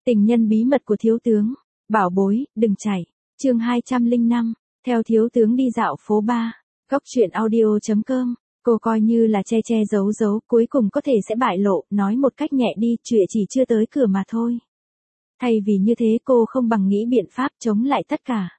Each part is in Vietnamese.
Tình nhân bí mật của thiếu tướng. Bảo bối, đừng chạy. Chương 205. Theo thiếu tướng đi dạo phố ba. Góc truyện audio.com. Cô coi như là che che giấu giấu, cuối cùng có thể sẽ bại lộ, nói một cách nhẹ đi, chuyện chỉ chưa tới cửa mà thôi. Thay vì như thế cô không bằng nghĩ biện pháp chống lại tất cả.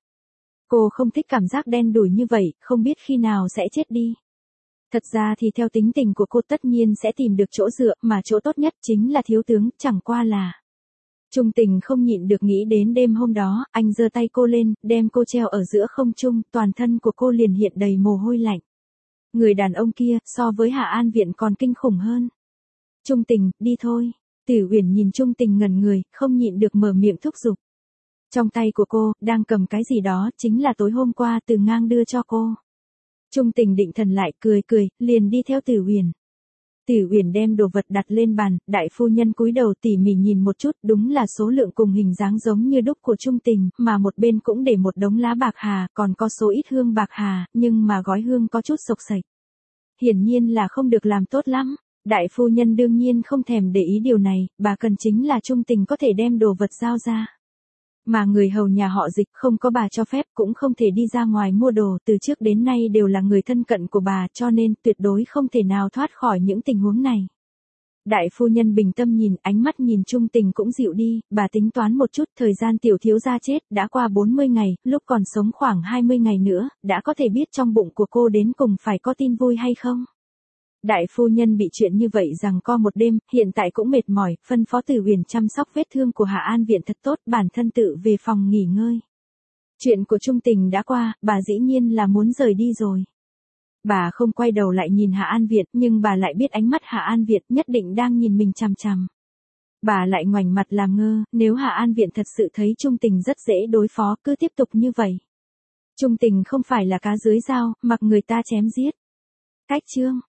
Cô không thích cảm giác đen đủi như vậy, không biết khi nào sẽ chết đi. Thật ra thì theo tính tình của cô tất nhiên sẽ tìm được chỗ dựa, mà chỗ tốt nhất chính là thiếu tướng, chẳng qua là. Trung Tình không nhịn được nghĩ đến đêm hôm đó, anh giơ tay cô lên, đem cô treo ở giữa không trung, toàn thân của cô liền hiện đầy mồ hôi lạnh. Người đàn ông kia, so với Hạ An Viện còn kinh khủng hơn. Trung Tình, đi thôi. Tử Uyển nhìn Trung Tình ngẩn người, không nhịn được mở miệng thúc giục. Trong tay của cô, đang cầm cái gì đó, chính là tối hôm qua Từ Ngang đưa cho cô. Trung Tình định thần lại, cười, liền đi theo Tử Uyển. Tử Uyển đem đồ vật đặt lên bàn, đại phu nhân cúi đầu tỉ mỉ nhìn một chút, đúng là số lượng cùng hình dáng giống như đúc của Trung Tình, mà một bên cũng để một đống lá bạc hà, còn có số ít hương bạc hà, nhưng mà gói hương có chút xộc xệch. Hiển nhiên là không được làm tốt lắm. Đại phu nhân đương nhiên không thèm để ý điều này, bà cần chính là Trung Tình có thể đem đồ vật giao ra. Mà người hầu nhà họ Dịch không có bà cho phép cũng không thể đi ra ngoài mua đồ, từ trước đến nay đều là người thân cận của bà, cho nên tuyệt đối không thể nào thoát khỏi những tình huống này. Đại phu nhân bình tâm nhìn, ánh mắt nhìn Trung Tình cũng dịu đi, bà tính toán một chút, thời gian tiểu thiếu gia chết, đã qua 40 ngày, lúc còn sống khoảng 20 ngày nữa, đã có thể biết trong bụng của cô đến cùng phải có tin vui hay không. Đại phu nhân bị chuyện như vậy giằng co một đêm, hiện tại cũng mệt mỏi, phân phó Tử Uyển chăm sóc vết thương của Hạ An Viện thật tốt, bản thân tự về phòng nghỉ ngơi. Chuyện của Trung Tình đã qua, bà dĩ nhiên là muốn rời đi rồi. Bà không quay đầu lại nhìn Hạ An Viện, nhưng bà lại biết ánh mắt Hạ An Viện nhất định đang nhìn mình chằm chằm. Bà lại ngoảnh mặt làm ngơ, nếu Hạ An Viện thật sự thấy Trung Tình rất dễ đối phó, cứ tiếp tục như vậy. Trung Tình không phải là cá dưới dao, mặc người ta chém giết. Cách chương.